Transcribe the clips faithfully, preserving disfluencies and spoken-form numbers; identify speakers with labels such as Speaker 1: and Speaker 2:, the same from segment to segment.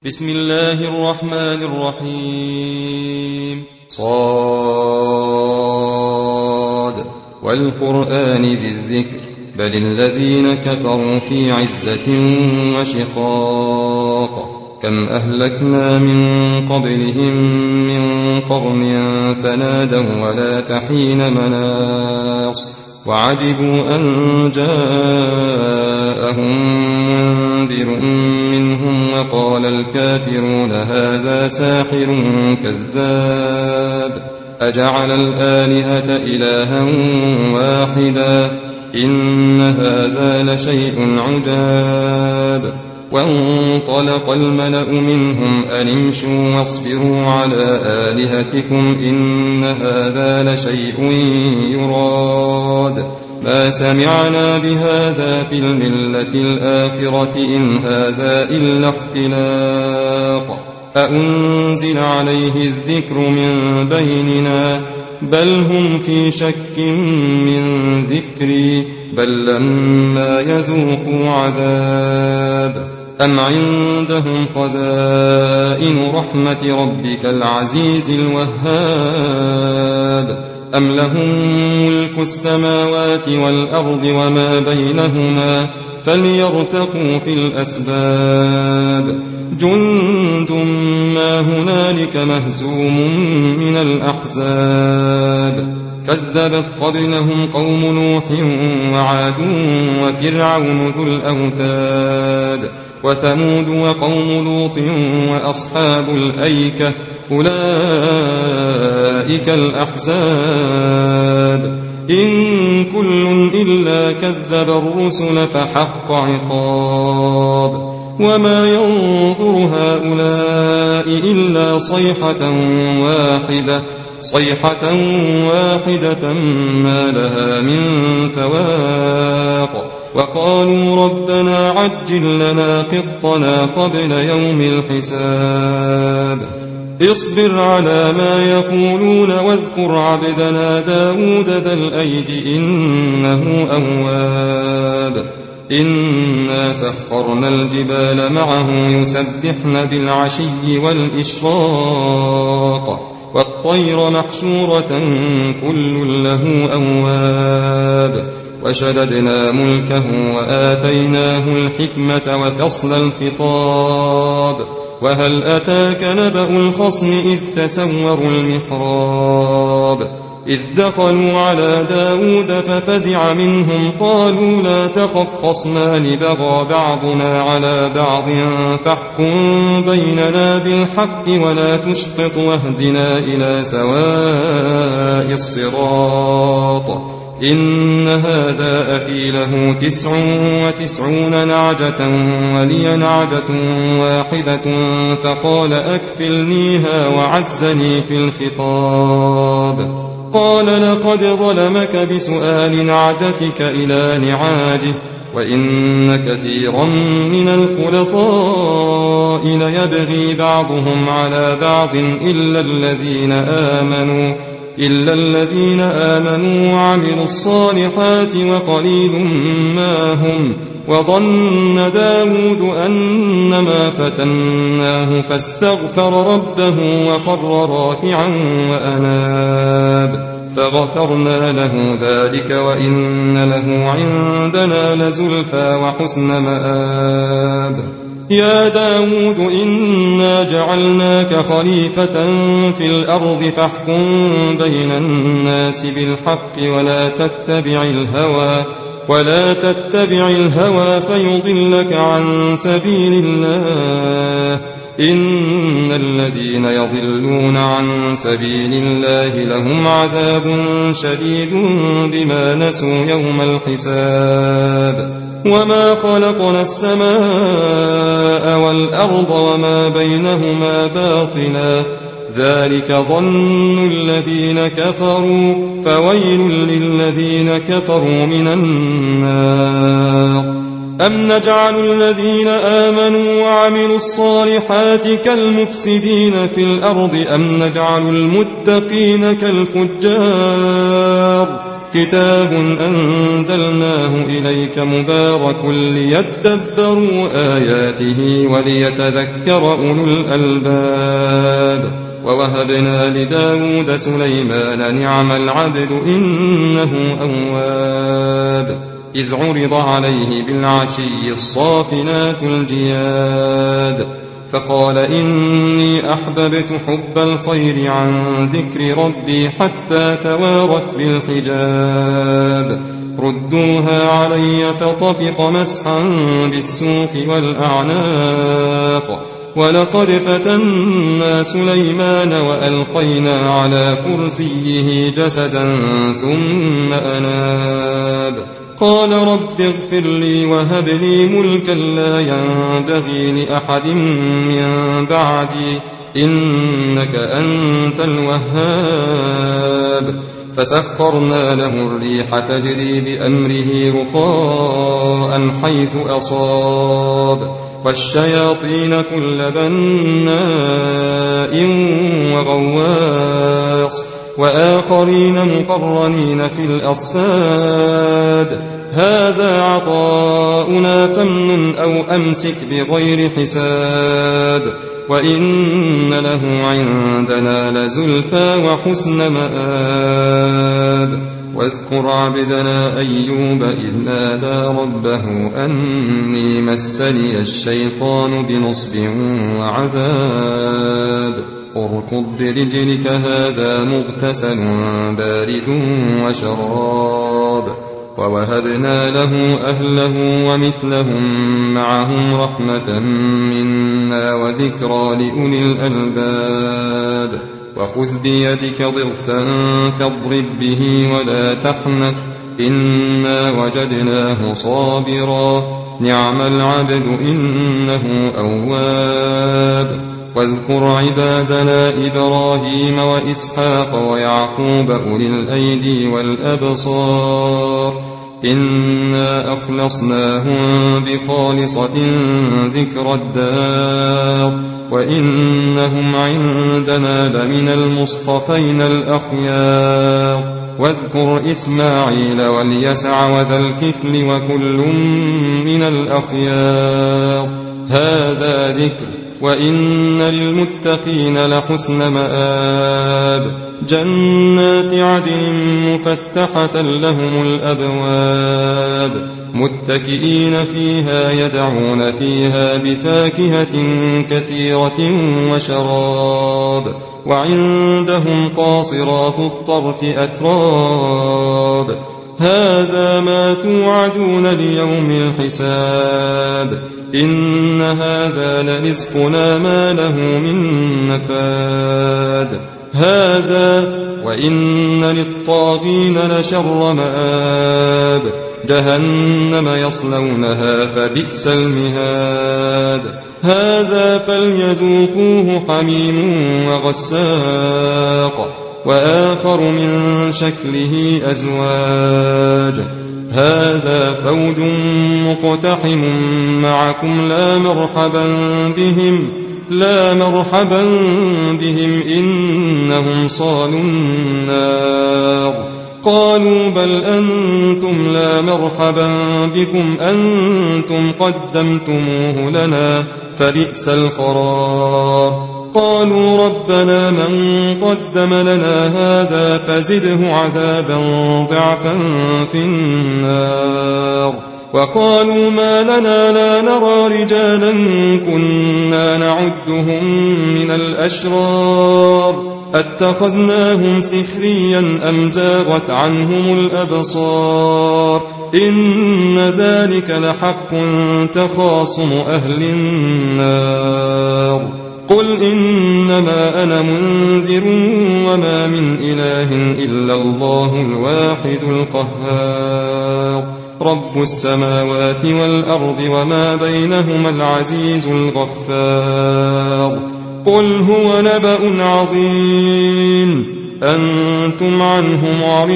Speaker 1: بسم الله الرحمن الرحيم. صاد والقرآن ذي الذكر بل الذين كفروا في عزة وشقاق كم أهلكنا من قبلهم من قرن فنادوا ولا تحين مناص وعجبوا أن جاءهم منذر منهم وقال الكافرون هذا ساحر كذاب أجعل الآلهة إلها واحدا إن هذا لشيء عجاب. وانطلق الملأ منهم أن امشوا واصبروا على آلهتكم إن هذا لشيء يراد ما سمعنا بهذا في الملة الآخرة إن هذا إلا اختلاق أأنزل عليه الذكر من بيننا بل هم في شك من ذكري بل لما يذوقوا عذاب أم عندهم خزائن رحمة ربك العزيز الوهاب أم لهم ملك السماوات والأرض وما بينهما فليرتقوا في الأسباب جند ما هنالك مهزوم من الأحزاب كذبت قبلهم قوم نوح وعاد وفرعون ذو الأوتاد وثمود وقوم لوط وأصحاب الأيكة أولئك الأحزاب إن كل إلا كذب الرسل فحق عقاب وما ينظر هؤلاء إلا صيحة واحدة صيحة واحدة ما لها من فواق وقالوا ربنا عجل لنا قطنا قبل يوم الحساب اصبر على ما يقولون واذكر عبدنا داود ذا الأيد إنه أواب إنا سخرنا الجبال معه يسبحن بالعشي والإشراق والطير محشورة كل له أواب وشددنا ملكه وآتيناه الحكمة وفصل الخطاب وهل أتاك نبأ الخصم إذ تسوروا المحراب إذ دخلوا على داود ففزع منهم قالوا لا تخف خصمان بغى بعضنا على بعض فاحكم بيننا بالحق ولا تشطط واهدنا إلى سواء الصراط إن هذا أخي له تسع وتسعون نعجة ولي نعجة واحدة فقال أكفلنيها وعزني في الخطاب قال لقد ظلمك بسؤال نعجتك إلى نعاجه وإن كثيرا من الخلطاء ليبغي بعضهم على بعض إلا الذين آمنوا إلا الذين آمنوا وعملوا الصالحات وقليل ما هم وظن داود أنما فتناه فاستغفر ربه وخر راكعا وأناب فغفرنا له ذلك وإن له عندنا لزلفى وحسن مآب يا داود إنا جعلناك خليفة في الأرض فاحكم بين الناس بالحق ولا تتبع الهوى ولا تتبع الهوى فيضلك عن سبيل الله إن الذين يضلون عن سبيل الله لهم عذاب شديد بما نسوا يوم الحساب وما خلقنا السماء والأرض وما بينهما باطلا ذلك ظن الذين كفروا فويل للذين كفروا من النار أم نجعل الذين آمنوا وعملوا الصالحات كالمفسدين في الأرض أم نجعل المتقين كالفجار كتاب أنزلناه إليك مبارك ليدبروا آياته وليتذكر أولو الألباب. ووهبنا لداود سليمان نعم العبد إنه أواب إذ عرض عليه بالعشي الصافنات الجياد فقال إني أحببت حب الخير عن ذكر ربي حتى توارت بالحجاب ردوها علي فطفق مسحا بالسوق والأعناق ولقد فتنا سليمان وألقينا على كرسيه جسدا ثم أناب قال رب اغفر لي وهب لي ملكا لا ينبغي لأحد من بعدي إنك أنت الوهاب فسخرنا له الريح تجري بأمره رخاء حيث أصاب والشياطين كل بناء وغواص وآخرين مقرنين في الأصفاد هذا عطاؤنا فامنن أو أمسك بغير حساب وإن له عندنا لزلفى وحسن مآب واذكر عبدنا أيوب إذ نادى ربه أني مسني الشيطان بنصب وعذاب اركض برجلك هذا مغتسل بارد وشراب ووهبنا له أهله ومثلهم معهم رحمة منا وذكرى لأولي الألباب وخذ بيدك ضغثا فاضرب به ولا تحنث إنا وجدناه صابرا نعم العبد إنه أواب واذكر عبادنا إبراهيم وإسحاق ويعقوب أولي الأيدي والأبصار إنا أخلصناهم بخالصة ذكر الدار وإنهم عندنا لمن المصطفين الأخيار واذكر إسماعيل واليسع وذا الكفل وكل من الأخيار هذا ذكر وإن للمتقين لحسن مآب جنات عدن مفتحة لهم الأبواب متكئين فيها يدعون فيها بفاكهة كثيرة وشراب وعندهم قاصرات الطرف أتراب هذا ما توعدون ليوم الحساب إن هذا لرزقنا ما له من نفاد هذا وإن للطاغين لشر مآب جهنم يصلونها فبئس المهاد هذا فليذوقوه حميم وغساق وآخر من شكله أزواج هذا فوج مقتحم معكم لا مرحبا بهم لا مرحبا بهم إنهم صالوا النار قالوا بل أنتم لا مرحبا بكم أنتم قدمتموه لنا فبئس القرار قالوا ربنا من قدم لنا هذا فزده عذابا ضعفا في النار وقالوا ما لنا لا نرى رجالا كنا نعدهم من الأشرار أتخذناهم سخريا أم زاغت عنهم الأبصار إن ذلك لحق تخاصم أهل النار قل إنما أنا منذر وما من إله إلا الله الواحد القهار رب السماوات والأرض وما بينهما العزيز الغفار قل هو نبأ عظيم أنتم عنه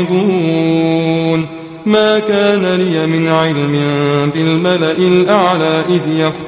Speaker 1: معرضون ما كان لي من علم بالملأ الأعلى إذ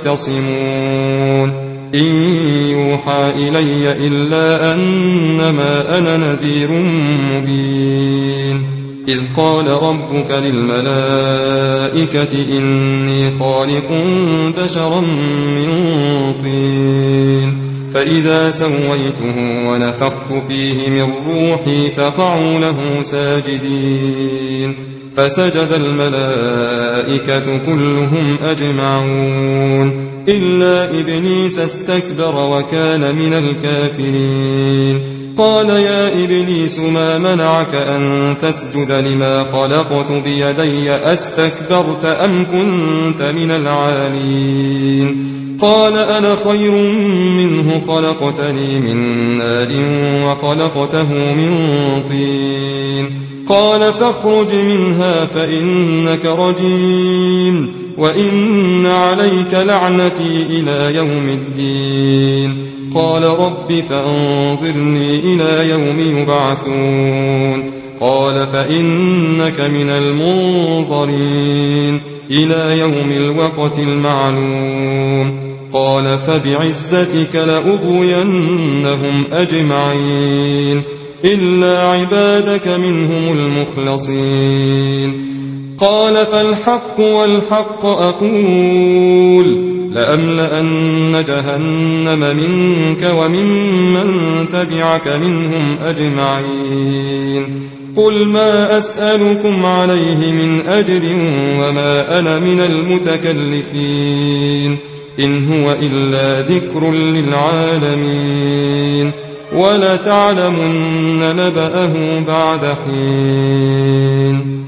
Speaker 1: يختصمون إن يوحى إلي إلا أنما أنا نذير مبين إذ قال ربك للملائكة إني خالق بشرا من طين فإذا سويته ونفخت فيه من روحي فقعوا له ساجدين فسجد الملائكة كلهم أجمعون إلا إبليس استكبر وكان من الكافرين قال يا إبليس ما منعك أن تسجد لما خلقت بيدي أستكبرت أم كنت من العالين قال أنا خير منه خلقتني من نار وخلقته من طين قال فاخرج منها فإنك رجيم وإن عليك لعنتي إلى يوم الدين قال رب فأنظرني إلى يوم يبعثون قال فإنك من المنظرين إلى يوم الوقت المعلوم قال فبعزتك لأغوينهم أجمعين إلا عبادك منهم المخلصين قال فالحق والحق أقول لأملأن جهنم منك وممن تبعك منهم أجمعين قل ما أسألكم عليه من أجر وما أنا من المتكلفين إن هو إلا ذكر للعالمين ولتعلمن نبأه بعد حين